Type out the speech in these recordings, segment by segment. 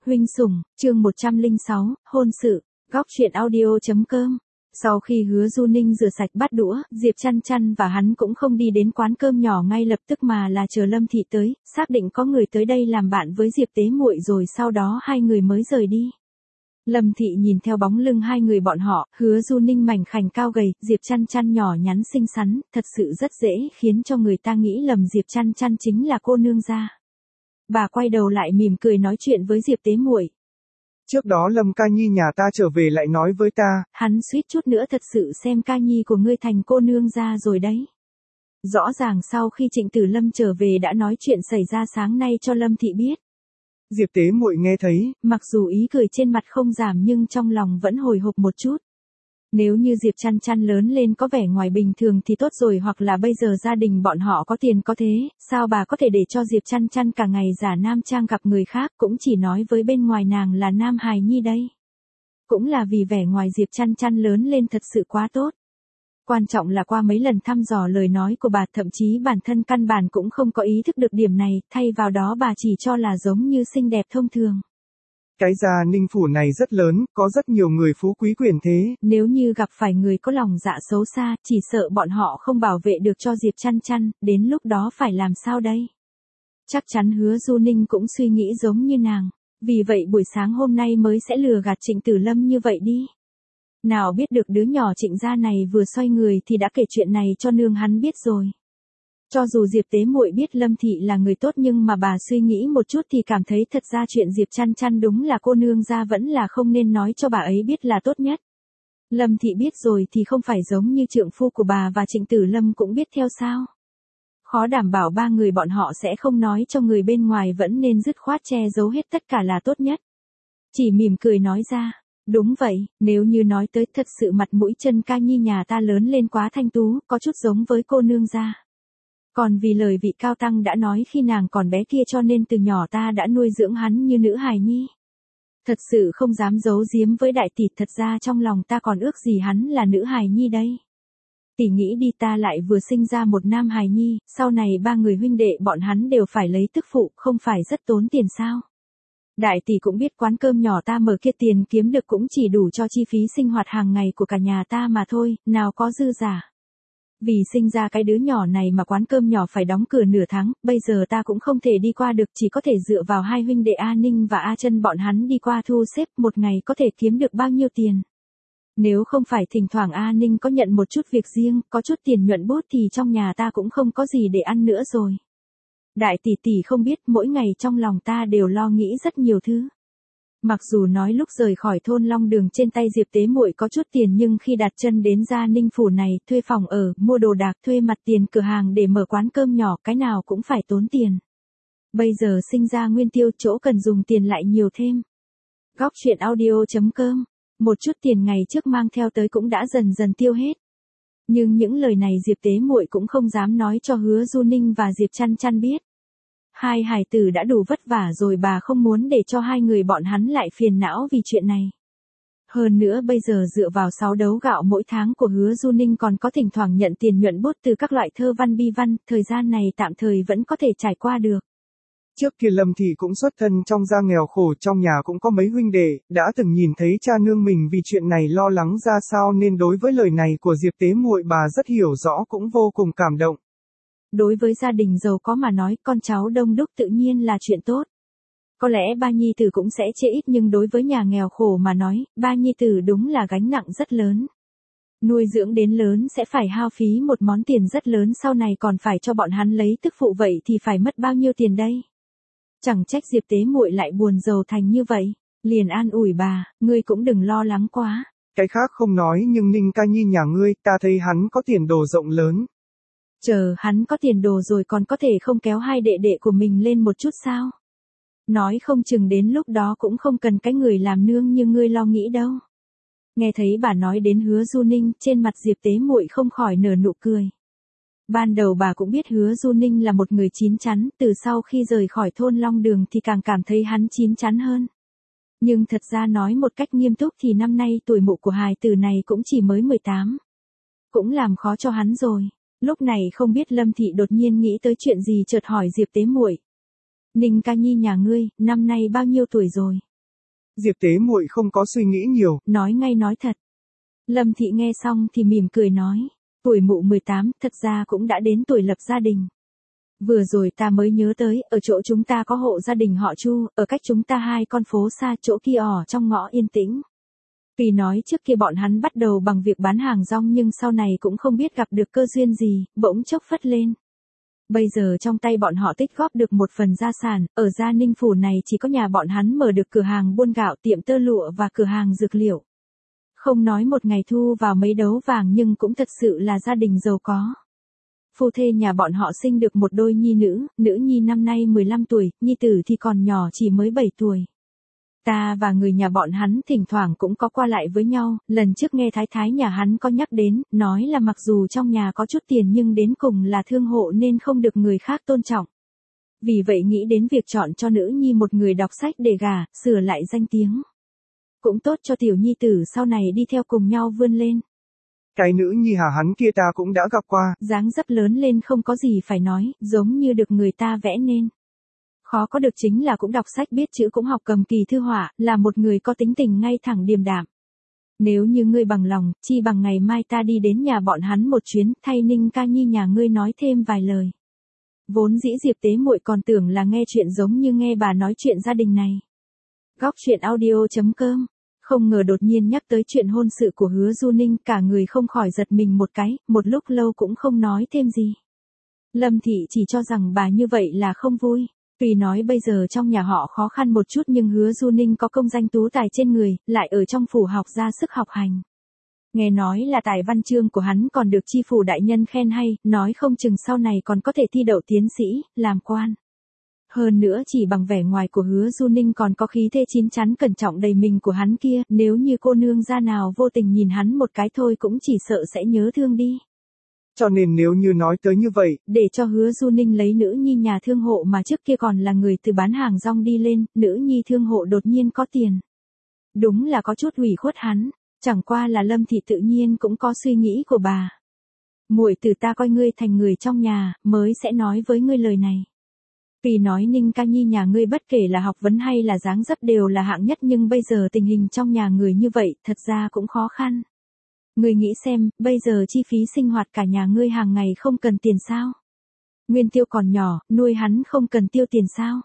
Huynh sủng, chương 106, hôn sự, góc truyện audio.com. Sau khi Hứa Du Ninh rửa sạch bát đũa, Diệp Chăn Chăn và hắn cũng không đi đến quán cơm nhỏ ngay lập tức mà là chờ Lâm Thị tới, xác định có người tới đây làm bạn với Diệp Tế Muội rồi sau đó hai người mới rời đi. Lâm Thị nhìn theo bóng lưng hai người bọn họ, Hứa Du Ninh mảnh khảnh cao gầy, Diệp Chăn Chăn nhỏ nhắn xinh xắn, thật sự rất dễ khiến cho người ta nghĩ lầm Diệp Chăn Chăn chính là cô nương gia. Bà quay đầu lại mỉm cười nói chuyện với Diệp Tế Muội. Trước đó Lâm ca nhi nhà ta trở về lại nói với ta. Hắn suýt chút nữa thật sự xem ca nhi của ngươi thành cô nương gia rồi đấy. Rõ ràng sau khi Trịnh Tử Lâm trở về đã nói chuyện xảy ra sáng nay cho Lâm Thị biết. Diệp Tế Muội nghe thấy, mặc dù ý cười trên mặt không giảm nhưng trong lòng vẫn hồi hộp một chút. Nếu như Diệp Chăn Chăn lớn lên có vẻ ngoài bình thường thì tốt rồi, hoặc là bây giờ gia đình bọn họ có tiền có thế, sao bà có thể để cho Diệp Chăn Chăn cả ngày giả nam trang gặp người khác, cũng chỉ nói với bên ngoài nàng là nam hài nhi đây. Cũng là vì vẻ ngoài Diệp Chăn Chăn lớn lên thật sự quá tốt. Quan trọng là qua mấy lần thăm dò lời nói của bà, thậm chí bản thân căn bản cũng không có ý thức được điểm này, thay vào đó bà chỉ cho là giống như xinh đẹp thông thường. Cái Gia Ninh phủ này rất lớn, có rất nhiều người phú quý quyền thế. Nếu như gặp phải người có lòng dạ xấu xa, chỉ sợ bọn họ không bảo vệ được cho Diệp Chăn Chăn, đến lúc đó phải làm sao đây? Chắc chắn Hứa Du Ninh cũng suy nghĩ giống như nàng, vì vậy buổi sáng hôm nay mới sẽ lừa gạt Trịnh Tử Lâm như vậy đi. Nào biết được đứa nhỏ Trịnh gia này vừa xoay người thì đã kể chuyện này cho nương hắn biết rồi. Cho dù Diệp Tế Muội biết Lâm Thị là người tốt nhưng mà bà suy nghĩ một chút thì cảm thấy thật ra chuyện Diệp Chăn Chăn đúng là cô nương gia vẫn là không nên nói cho bà ấy biết là tốt nhất. Lâm Thị biết rồi thì không phải giống như trượng phu của bà và Trịnh Tử Lâm cũng biết theo sao. Khó đảm bảo ba người bọn họ sẽ không nói cho người bên ngoài, vẫn nên dứt khoát che giấu hết tất cả là tốt nhất. Chỉ mỉm cười nói ra. Đúng vậy, nếu như nói tới thật sự mặt mũi chân ca nhi nhà ta lớn lên quá thanh tú, có chút giống với cô nương gia. Còn vì lời vị cao tăng đã nói khi nàng còn bé kia cho nên từ nhỏ ta đã nuôi dưỡng hắn như nữ hài nhi. Thật sự không dám giấu giếm với đại tỷ, thật ra trong lòng ta còn ước gì hắn là nữ hài nhi đây. Tỷ nghĩ đi, ta lại vừa sinh ra một nam hài nhi, sau này ba người huynh đệ bọn hắn đều phải lấy tức phụ, không phải rất tốn tiền sao? Đại tỷ cũng biết quán cơm nhỏ ta mở kia tiền kiếm được cũng chỉ đủ cho chi phí sinh hoạt hàng ngày của cả nhà ta mà thôi, nào có dư giả. Vì sinh ra cái đứa nhỏ này mà quán cơm nhỏ phải đóng cửa nửa tháng, bây giờ ta cũng không thể đi qua được, chỉ có thể dựa vào hai huynh đệ A Ninh và A Chân bọn hắn đi qua thu xếp, một ngày có thể kiếm được bao nhiêu tiền. Nếu không phải thỉnh thoảng A Ninh có nhận một chút việc riêng, có chút tiền nhuận bút thì trong nhà ta cũng không có gì để ăn nữa rồi. Đại tỷ tỷ không biết, mỗi ngày trong lòng ta đều lo nghĩ rất nhiều thứ. Mặc dù nói lúc rời khỏi thôn Long Đường trên tay Diệp Tế Muội có chút tiền, nhưng khi đặt chân đến Gia Ninh phủ này, thuê phòng ở, mua đồ đạc, thuê mặt tiền cửa hàng để mở quán cơm nhỏ, cái nào cũng phải tốn tiền. Bây giờ sinh ra nguyên tiêu, chỗ cần dùng tiền lại nhiều thêm. Góc truyện audio.com. Một chút tiền ngày trước mang theo tới cũng đã dần dần tiêu hết. Nhưng những lời này Diệp Tế Muội cũng không dám nói cho Hứa Du Ninh và Diệp Chăn Chăn biết. Hai hài tử đã đủ vất vả rồi, bà không muốn để cho hai người bọn hắn lại phiền não vì chuyện này. Hơn nữa bây giờ dựa vào 6 đấu gạo mỗi tháng của Hứa Du Ninh còn có thỉnh thoảng nhận tiền nhuận bút từ các loại thơ văn bi văn, thời gian này tạm thời vẫn có thể trải qua được. Trước kia Lâm Thị cũng xuất thân trong gia nghèo khổ, trong nhà cũng có mấy huynh đệ, đã từng nhìn thấy cha nương mình vì chuyện này lo lắng ra sao nên đối với lời này của Diệp Tế Muội bà rất hiểu rõ, cũng vô cùng cảm động. Đối với gia đình giàu có mà nói, con cháu đông đúc tự nhiên là chuyện tốt. Có lẽ ba nhi tử cũng sẽ chê ít, nhưng đối với nhà nghèo khổ mà nói, ba nhi tử đúng là gánh nặng rất lớn. Nuôi dưỡng đến lớn sẽ phải hao phí một món tiền rất lớn, sau này còn phải cho bọn hắn lấy tức phụ, vậy thì phải mất bao nhiêu tiền đây? Chẳng trách Diệp Tế Muội lại buồn rầu thành như vậy, liền an ủi bà, ngươi cũng đừng lo lắng quá. Cái khác không nói, nhưng Ninh ca nhi nhà ngươi, ta thấy hắn có tiền đồ rộng lớn. Chờ hắn có tiền đồ rồi còn có thể không kéo hai đệ đệ của mình lên một chút sao? Nói không chừng đến lúc đó cũng không cần cái người làm nương như ngươi lo nghĩ đâu. Nghe thấy bà nói đến Hứa Du Ninh, trên mặt Diệp Tế Muội không khỏi nở nụ cười. Ban đầu bà cũng biết Hứa Du Ninh là một người chín chắn, từ sau khi rời khỏi thôn Long Đường thì càng cảm thấy hắn chín chắn hơn. Nhưng thật ra nói một cách nghiêm túc thì năm nay tuổi mụ của hài tử này cũng chỉ mới 18. Cũng làm khó cho hắn rồi. Lúc này không biết Lâm Thị đột nhiên nghĩ tới chuyện gì chợt hỏi Diệp Tế Muội. Ninh ca nhi nhà ngươi, năm nay bao nhiêu tuổi rồi? Diệp Tế muội không có suy nghĩ nhiều, nói ngay nói thật. Lâm Thị nghe xong thì mỉm cười nói, tuổi mụ 18 thật ra cũng đã đến tuổi lập gia đình. Vừa rồi ta mới nhớ tới, ở chỗ chúng ta có hộ gia đình họ Chu, ở cách chúng ta 2 con phố xa, chỗ kia trong ngõ yên tĩnh. Vì nói trước kia bọn hắn bắt đầu bằng việc bán hàng rong nhưng sau này cũng không biết gặp được cơ duyên gì, bỗng chốc phất lên. Bây giờ trong tay bọn họ tích góp được một phần gia sản, ở Gia Ninh Phủ này chỉ có nhà bọn hắn mở được cửa hàng buôn gạo, tiệm tơ lụa và cửa hàng dược liệu. Không nói một ngày thu vào mấy đấu vàng nhưng cũng thật sự là gia đình giàu có. Phu thê nhà bọn họ sinh được một đôi nhi nữ nhi năm nay 15 tuổi, nhi tử thì còn nhỏ chỉ mới 7 tuổi. Ta và người nhà bọn hắn thỉnh thoảng cũng có qua lại với nhau, lần trước nghe thái thái nhà hắn có nhắc đến, nói là mặc dù trong nhà có chút tiền nhưng đến cùng là thương hộ nên không được người khác tôn trọng. Vì vậy nghĩ đến việc chọn cho nữ nhi một người đọc sách để gả, sửa lại danh tiếng. Cũng tốt cho tiểu nhi tử sau này đi theo cùng nhau vươn lên. Cái nữ nhi hà hắn kia ta cũng đã gặp qua. Dáng dấp lớn lên không có gì phải nói, giống như được người ta vẽ nên. Khó có được chính là cũng đọc sách biết chữ cũng học cầm kỳ thư họa, là một người có tính tình ngay thẳng điềm đạm. Nếu như ngươi bằng lòng, chi bằng ngày mai ta đi đến nhà bọn hắn một chuyến, thay Ninh ca nhi nhà ngươi nói thêm vài lời. Vốn dĩ Diệp Tế muội còn tưởng là nghe chuyện giống như nghe bà nói chuyện gia đình này. Góc truyện audio.com. Không ngờ đột nhiên nhắc tới chuyện hôn sự của Hứa Du Ninh, cả người không khỏi giật mình một cái, một lúc lâu cũng không nói thêm gì. Lâm Thị chỉ cho rằng bà như vậy là không vui. Tuy nói bây giờ trong nhà họ khó khăn một chút nhưng Hứa Du Ninh có công danh tú tài trên người, lại ở trong phủ học ra sức học hành. Nghe nói là tài văn chương của hắn còn được chi phủ đại nhân khen hay, nói không chừng sau này còn có thể thi đậu tiến sĩ, làm quan. Hơn nữa chỉ bằng vẻ ngoài của Hứa Du Ninh còn có khí thế chín chắn cẩn trọng đầy mình của hắn kia, nếu như cô nương gia nào vô tình nhìn hắn một cái thôi cũng chỉ sợ sẽ nhớ thương đi. Cho nên nếu như nói tới như vậy, để cho Hứa Du Ninh lấy nữ nhi nhà thương hộ mà trước kia còn là người từ bán hàng rong đi lên, nữ nhi thương hộ đột nhiên có tiền. Đúng là có chút ủy khuất hắn, chẳng qua là Lâm Thị tự nhiên cũng có suy nghĩ của bà. Muội từ ta coi ngươi thành người trong nhà, mới sẽ nói với ngươi lời này. Vì nói Ninh ca nhi nhà ngươi bất kể là học vấn hay là dáng dấp đều là hạng nhất nhưng bây giờ tình hình trong nhà người như vậy thật ra cũng khó khăn. Ngươi nghĩ xem, bây giờ chi phí sinh hoạt cả nhà ngươi hàng ngày không cần tiền sao? Nguyên Tiêu còn nhỏ, nuôi hắn không cần tiêu tiền sao?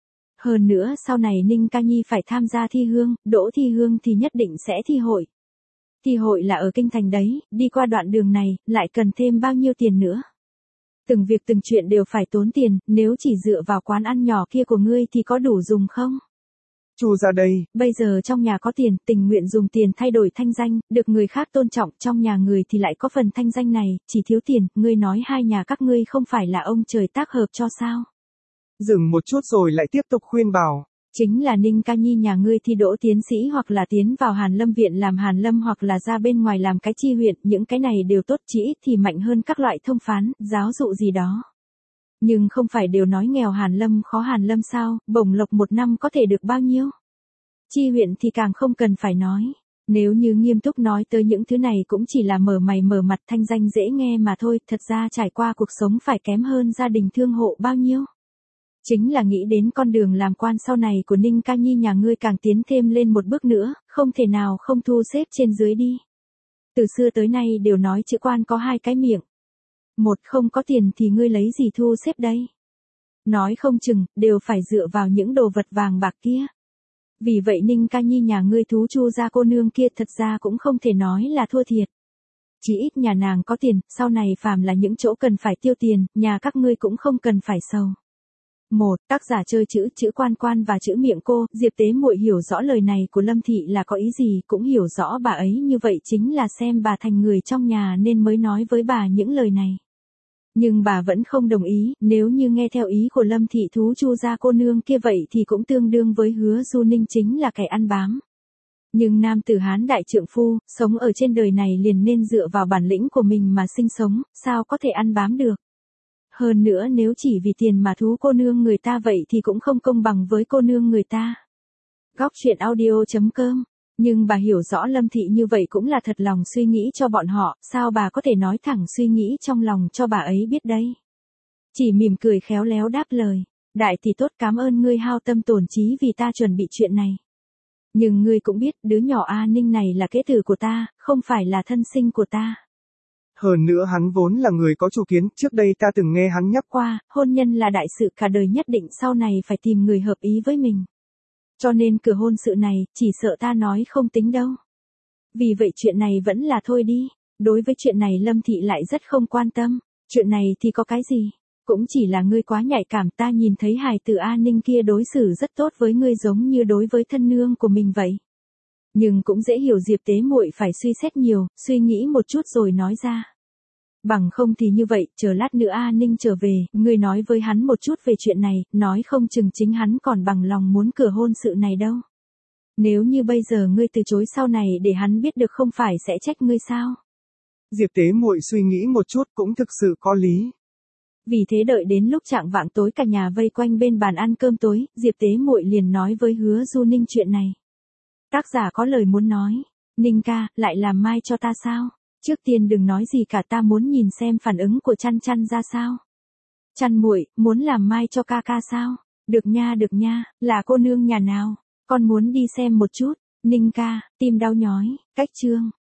Hơn nữa sau này Ninh ca nhi phải tham gia thi hương, đỗ thi hương thì nhất định sẽ thi hội. Thi hội là ở kinh thành đấy, đi qua đoạn đường này, lại cần thêm bao nhiêu tiền nữa? Từng việc từng chuyện đều phải tốn tiền, nếu chỉ dựa vào quán ăn nhỏ kia của ngươi thì có đủ dùng không? Chu ra đây. Bây giờ trong nhà có tiền, tình nguyện dùng tiền thay đổi thanh danh, được người khác tôn trọng, trong nhà người thì lại có phần thanh danh này, chỉ thiếu tiền, ngươi nói hai nhà các ngươi không phải là ông trời tác hợp cho sao? Dừng một chút rồi lại tiếp tục khuyên bảo. Chính là Ninh ca nhi nhà ngươi thi đỗ tiến sĩ hoặc là tiến vào Hàn Lâm viện làm Hàn Lâm hoặc là ra bên ngoài làm cái chi huyện, những cái này đều tốt chỉ ít thì mạnh hơn các loại thông phán, giáo dụ gì đó. Nhưng không phải đều nói nghèo Hàn Lâm khó Hàn Lâm sao, bổng lộc một năm có thể được bao nhiêu? Chi huyện thì càng không cần phải nói. Nếu như nghiêm túc nói tới những thứ này cũng chỉ là mở mày mở mặt thanh danh dễ nghe mà thôi, thật ra trải qua cuộc sống phải kém hơn gia đình thương hộ bao nhiêu. Chính là nghĩ đến con đường làm quan sau này của Ninh ca nhi nhà ngươi càng tiến thêm lên một bước nữa, không thể nào không thu xếp trên dưới đi. Từ xưa tới nay đều nói chữ quan có hai cái miệng. Một không có tiền thì ngươi lấy gì thu xếp đây? Nói không chừng, đều phải dựa vào những đồ vật vàng bạc kia. Vì vậy Ninh ca nhi nhà ngươi thú Chu gia cô nương kia thật ra cũng không thể nói là thua thiệt. Chỉ ít nhà nàng có tiền, sau này phàm là những chỗ cần phải tiêu tiền, nhà các ngươi cũng không cần phải sầu. Một, tác giả chơi chữ quan quan và chữ miệng cô, Diệp Tế muội hiểu rõ lời này của Lâm Thị là có ý gì, cũng hiểu rõ bà ấy như vậy chính là xem bà thành người trong nhà nên mới nói với bà những lời này. Nhưng bà vẫn không đồng ý, nếu như nghe theo ý của Lâm Thị thú Chu gia cô nương kia vậy thì cũng tương đương với Hứa Du Ninh chính là kẻ ăn bám. Nhưng nam tử Hán đại trượng phu, sống ở trên đời này liền nên dựa vào bản lĩnh của mình mà sinh sống, sao có thể ăn bám được. Hơn nữa nếu chỉ vì tiền mà thú cô nương người ta vậy thì cũng không công bằng với cô nương người ta. Góc truyện audio.com. Nhưng bà hiểu rõ Lâm Thị như vậy cũng là thật lòng suy nghĩ cho bọn họ, sao bà có thể nói thẳng suy nghĩ trong lòng cho bà ấy biết đây. Chỉ mỉm cười khéo léo đáp lời, đại thì tốt cảm ơn ngươi hao tâm tổn trí vì ta chuẩn bị chuyện này. Nhưng ngươi cũng biết, đứa nhỏ A Ninh này là kế tử của ta, không phải là thân sinh của ta. Hơn nữa hắn vốn là người có chủ kiến, trước đây ta từng nghe hắn nhắc qua, hôn nhân là đại sự cả đời, nhất định sau này phải tìm người hợp ý với mình. Cho nên cửa hôn sự này, chỉ sợ ta nói không tính đâu. Vì vậy chuyện này vẫn là thôi đi. Đối với chuyện này Lâm Thị lại rất không quan tâm. Chuyện này thì có cái gì? Cũng chỉ là ngươi quá nhạy cảm, ta nhìn thấy hài tử A Ninh kia đối xử rất tốt với ngươi giống như đối với thân nương của mình vậy. Nhưng cũng dễ hiểu Diệp Tế muội phải suy xét nhiều, suy nghĩ một chút rồi nói ra. Bằng không thì như vậy, chờ lát nữa A Ninh trở về, ngươi nói với hắn một chút về chuyện này, nói không chừng chính hắn còn bằng lòng muốn cửa hôn sự này đâu. Nếu như bây giờ ngươi từ chối sau này để hắn biết được không phải sẽ trách ngươi sao? Diệp Tế muội suy nghĩ một chút cũng thực sự có lý. Vì thế đợi đến lúc chạng vạng tối cả nhà vây quanh bên bàn ăn cơm tối, Diệp Tế muội liền nói với Hứa Du Ninh chuyện này. Tác giả có lời muốn nói, Ninh ca, lại làm mai cho ta sao? Trước tiên đừng nói gì cả, ta muốn nhìn xem phản ứng của Chăn Chăn ra sao. Chăn muội, muốn làm mai cho ca ca sao? Được nha, là cô nương nhà nào? Con muốn đi xem một chút. Ninh ca, tim đau nhói, cách chương.